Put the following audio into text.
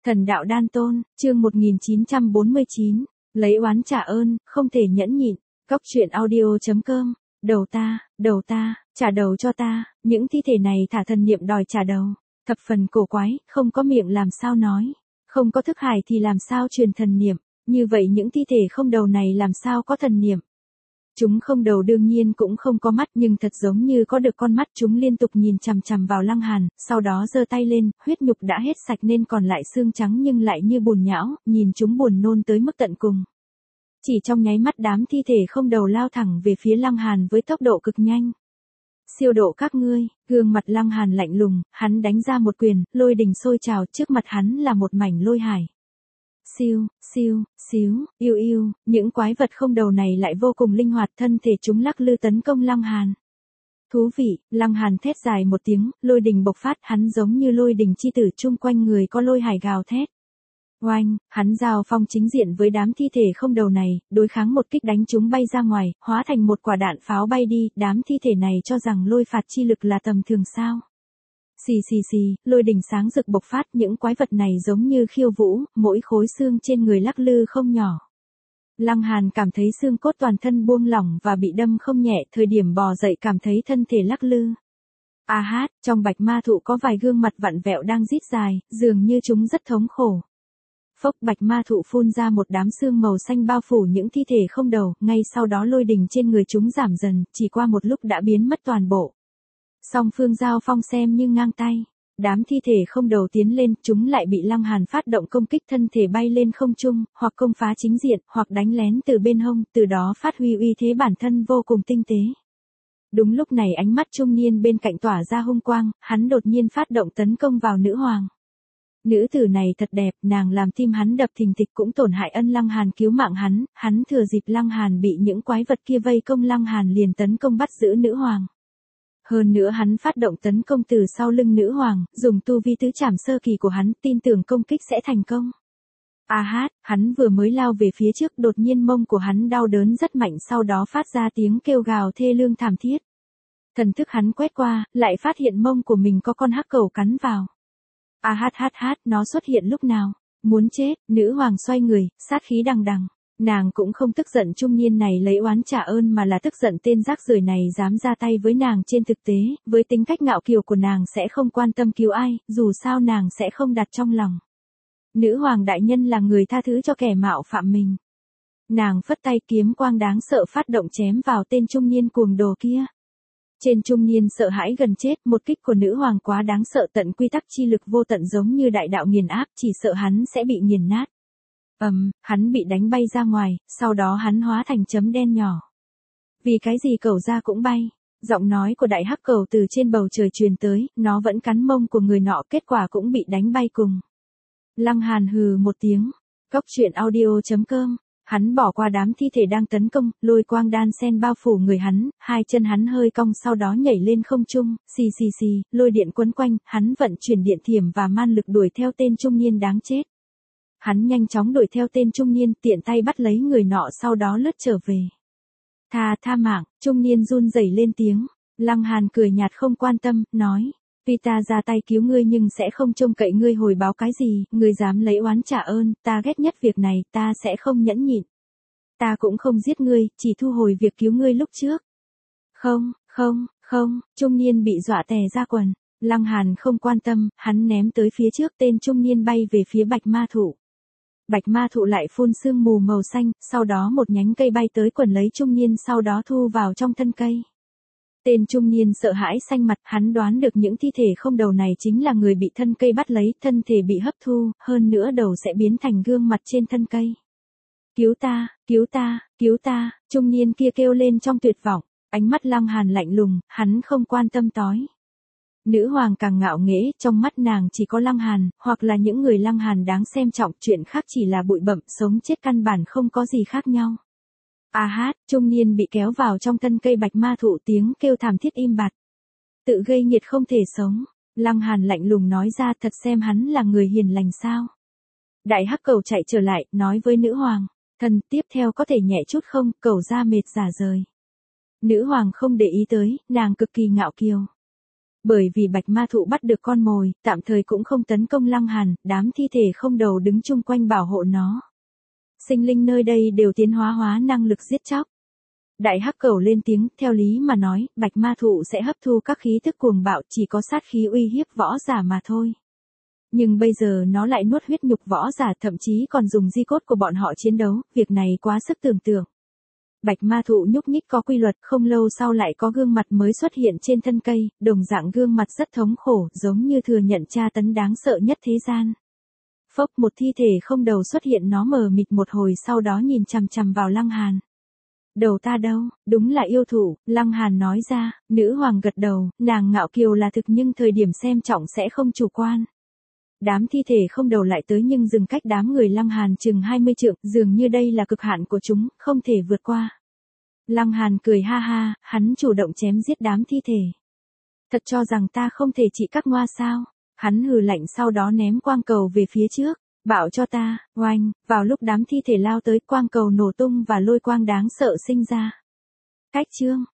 Thần đạo đan tôn, chương 1949, lấy oán trả ơn, không thể nhẫn nhịn. Cóc truyện audio.com, đầu ta, trả đầu cho ta, những thi thể này thả thần niệm đòi trả đầu. Thập phần cổ quái, không có miệng làm sao nói, không có thức hải thì làm sao truyền thần niệm, như vậy những thi thể không đầu này làm sao có thần niệm. Chúng không đầu đương nhiên cũng không có mắt nhưng thật giống như có được con mắt, chúng liên tục nhìn chằm chằm vào Lăng Hàn, sau đó giơ tay lên, huyết nhục đã hết sạch nên còn lại xương trắng nhưng lại như bùn nhão, nhìn chúng buồn nôn tới mức tận cùng. Chỉ trong nháy mắt đám thi thể không đầu lao thẳng về phía Lăng Hàn với tốc độ cực nhanh. Siêu độ các ngươi, gương mặt Lăng Hàn lạnh lùng, hắn đánh ra một quyền, lôi đình sôi trào, trước mặt hắn là một mảnh lôi hải. Siêu, yêu yêu, những quái vật không đầu này lại vô cùng linh hoạt, thân thể chúng lắc lư tấn công Lăng Hàn. Thú vị, Lăng Hàn thét dài một tiếng, lôi đình bộc phát, hắn giống như lôi đình chi tử, chung quanh người có lôi hải gào thét. Oanh, hắn giao phong chính diện với đám thi thể không đầu này, đối kháng một kích đánh chúng bay ra ngoài, hóa thành một quả đạn pháo bay đi, đám thi thể này cho rằng lôi phạt chi lực là tầm thường sao. Xì, lôi đình sáng rực bộc phát, những quái vật này giống như khiêu vũ, mỗi khối xương trên người lắc lư không nhỏ. Lăng Hàn cảm thấy xương cốt toàn thân buông lỏng và bị đâm không nhẹ, thời điểm bò dậy cảm thấy thân thể lắc lư. Trong bạch ma thụ có vài gương mặt vặn vẹo đang rít dài, dường như chúng rất thống khổ. Phốc, bạch ma thụ phun ra một đám xương màu xanh bao phủ những thi thể không đầu, ngay sau đó lôi đình trên người chúng giảm dần, chỉ qua một lúc đã biến mất toàn bộ. Song phương giao phong xem như ngang tay, đám thi thể không đầu tiến lên, chúng lại bị Lăng Hàn phát động công kích, thân thể bay lên không trung, hoặc công phá chính diện, hoặc đánh lén từ bên hông, từ đó phát huy uy thế bản thân vô cùng tinh tế. Đúng lúc này ánh mắt trung niên bên cạnh tỏa ra hung quang, hắn đột nhiên phát động tấn công vào nữ hoàng. Nữ tử này thật đẹp, nàng làm tim hắn đập thình thịch, cũng tổn hại ân Lăng Hàn cứu mạng hắn thừa dịp Lăng Hàn bị những quái vật kia vây công, Lăng Hàn liền tấn công bắt giữ nữ hoàng. Hơn nữa hắn phát động tấn công từ sau lưng nữ hoàng, dùng tu vi tứ trảm sơ kỳ của hắn, tin tưởng công kích sẽ thành công. Hắn vừa mới lao về phía trước, đột nhiên mông của hắn đau đớn rất mạnh, sau đó phát ra tiếng kêu gào thê lương thảm thiết. Thần thức hắn quét qua, lại phát hiện mông của mình có con hắc cẩu cắn vào. Nó xuất hiện lúc nào? Muốn chết, nữ hoàng xoay người, sát khí đằng đằng. Nàng cũng không tức giận trung niên này lấy oán trả ơn mà là tức giận tên rác rưởi này dám ra tay với nàng. Trên thực tế, với tính cách ngạo kiều của nàng sẽ không quan tâm cứu ai, dù sao nàng sẽ không đặt trong lòng. Nữ hoàng đại nhân là người tha thứ cho kẻ mạo phạm mình. Nàng phất tay, kiếm quang đáng sợ phát động chém vào tên trung niên cuồng đồ kia. Trên trung niên sợ hãi gần chết, một kích của nữ hoàng quá đáng sợ, tận quy tắc chi lực vô tận giống như đại đạo nghiền áp, chỉ sợ hắn sẽ bị nghiền nát. Hắn bị đánh bay ra ngoài, sau đó hắn hóa thành chấm đen nhỏ. Vì cái gì cẩu ra cũng bay? Giọng nói của đại hắc cẩu từ trên bầu trời truyền tới, nó vẫn cắn mông của người nọ, kết quả cũng bị đánh bay cùng. Lăng Hàn hừ một tiếng. Cóc truyện audio.com. Hắn bỏ qua đám thi thể đang tấn công, lôi quang đan sen bao phủ người hắn, hai chân hắn hơi cong sau đó nhảy lên không trung, xì, lôi điện quấn quanh, hắn vận chuyển điện thiểm và man lực đuổi theo tên trung niên đáng chết. Hắn nhanh chóng đuổi theo tên trung niên, tiện tay bắt lấy người nọ, sau đó lướt trở về. Tha mạng, trung niên run rẩy lên tiếng. Lăng Hàn cười nhạt không quan tâm, nói. Tuy ta ra tay cứu ngươi nhưng sẽ không trông cậy ngươi hồi báo cái gì, ngươi dám lấy oán trả ơn, ta ghét nhất việc này, ta sẽ không nhẫn nhịn. Ta cũng không giết ngươi, chỉ thu hồi việc cứu ngươi lúc trước. Không, trung niên bị dọa tè ra quần. Lăng Hàn không quan tâm, hắn ném tới phía trước, tên trung niên bay về phía bạch ma thụ. Bạch ma thụ lại phun sương mù màu xanh, sau đó một nhánh cây bay tới quần lấy trung niên, sau đó thu vào trong thân cây. Tên trung niên sợ hãi xanh mặt, hắn đoán được những thi thể không đầu này chính là người bị thân cây bắt lấy, thân thể bị hấp thu, hơn nữa đầu sẽ biến thành gương mặt trên thân cây. Cứu ta, trung niên kia kêu lên trong tuyệt vọng, ánh mắt Lăng Hàn lạnh lùng, hắn không quan tâm tối. Nữ hoàng càng ngạo nghễ, trong mắt nàng chỉ có Lăng Hàn, hoặc là những người Lăng Hàn đáng xem trọng, chuyện khác chỉ là bụi bặm, sống chết căn bản không có gì khác nhau. Trung niên bị kéo vào trong thân cây bạch ma thụ, tiếng kêu thảm thiết im bặt. Tự gây nghiệt không thể sống. Lăng Hàn lạnh lùng nói ra, thật xem hắn là người hiền lành sao. Đại hắc cẩu chạy trở lại, nói với nữ hoàng. Thần, tiếp theo có thể nhẹ chút không, cẩu ra mệt rả rời. Nữ hoàng không để ý tới, nàng cực kỳ ngạo kiều. Bởi vì bạch ma thụ bắt được con mồi, tạm thời cũng không tấn công Lăng Hàn, đám thi thể không đầu đứng chung quanh bảo hộ nó. Sinh linh nơi đây đều tiến hóa năng lực giết chóc. Đại hắc cẩu lên tiếng, theo lý mà nói, bạch ma thụ sẽ hấp thu các khí thức cuồng bạo, chỉ có sát khí uy hiếp võ giả mà thôi. Nhưng bây giờ nó lại nuốt huyết nhục võ giả, thậm chí còn dùng di cốt của bọn họ chiến đấu, việc này quá sức tưởng tượng. Bạch ma thụ nhúc nhích có quy luật, không lâu sau lại có gương mặt mới xuất hiện trên thân cây, đồng dạng gương mặt rất thống khổ, giống như thừa nhận tra tấn đáng sợ nhất thế gian. Phốc, một thi thể không đầu xuất hiện, nó mờ mịt một hồi sau đó nhìn chằm chằm vào Lăng Hàn. Đầu ta đâu, đúng là yêu thủ, Lăng Hàn nói ra, nữ hoàng gật đầu, nàng ngạo kiều là thực nhưng thời điểm xem trọng sẽ không chủ quan. Đám thi thể không đầu lại tới nhưng dừng cách đám người Lăng Hàn chừng 20 trượng, dường như đây là cực hạn của chúng, không thể vượt qua. Lăng Hàn cười ha ha, hắn chủ động chém giết đám thi thể. Thật cho rằng ta không thể trị các ngoa sao? Hắn hừ lạnh sau đó ném quang cầu về phía trước. Bảo cho ta, oanh, vào lúc đám thi thể lao tới, quang cầu nổ tung và lôi quang đáng sợ sinh ra. Cách chương